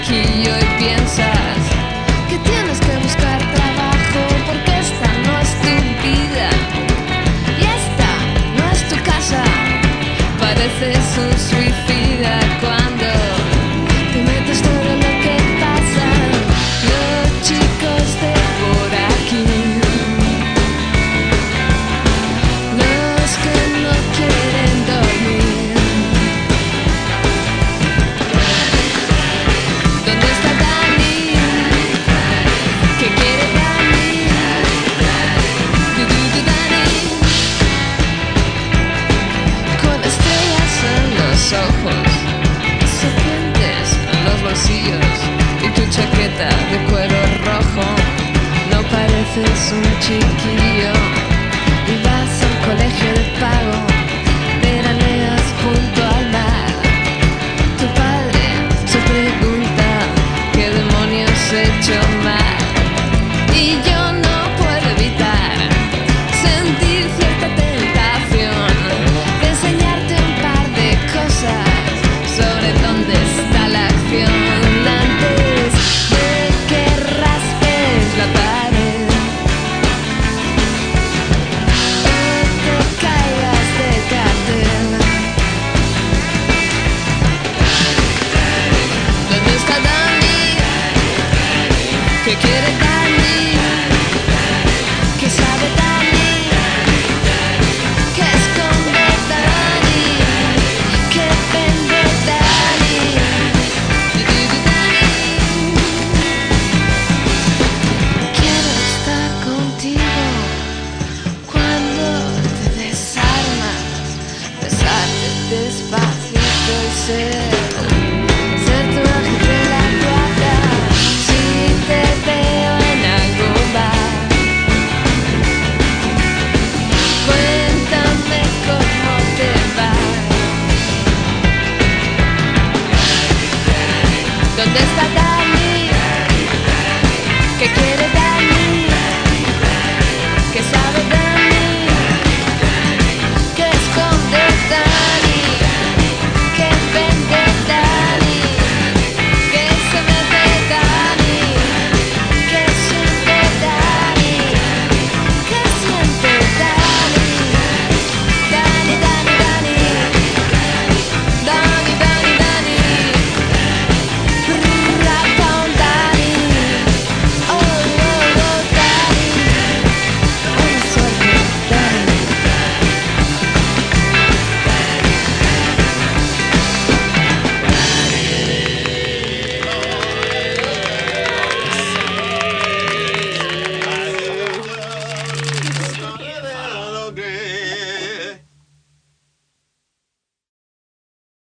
chiquillo y piensas que tienes que buscar trabajo porque esta no es tu vida y esta no es tu casa. Pareces un suicida cuando te metes todo lo que pasa. Los chicos de por aquí, los que no quieren dormir. ¿Dónde está Dani? ¿Qué quiere Dani? Dani. Con estrellas en los ojos, serpientes en los bolsillos y tu chaqueta de cuero rojo. No pareces un chiquillo y vas al colegio de pago, veraneas junto al mar. Tu padre se pregunta qué demonios he hecho mal y yo no puedo evitar sentir cierta tentación de enseñarte un par de cosas sobre dónde está la acción antes de que raspes la pared o te caigas del cartel. ¿Dónde está Dani? ¿Qué quiere Dani? ¿Qué sabe Dani? ¿Qué esconde Dani? ¿Qué vende Dani? Quiero estar contigo cuando te desarmas, besarte despacito y ser tu ángel de la guarda. Si te veo en algún bar, cuéntame cómo te va. ¿Dónde está Dani? ¿Qué quiere Dani?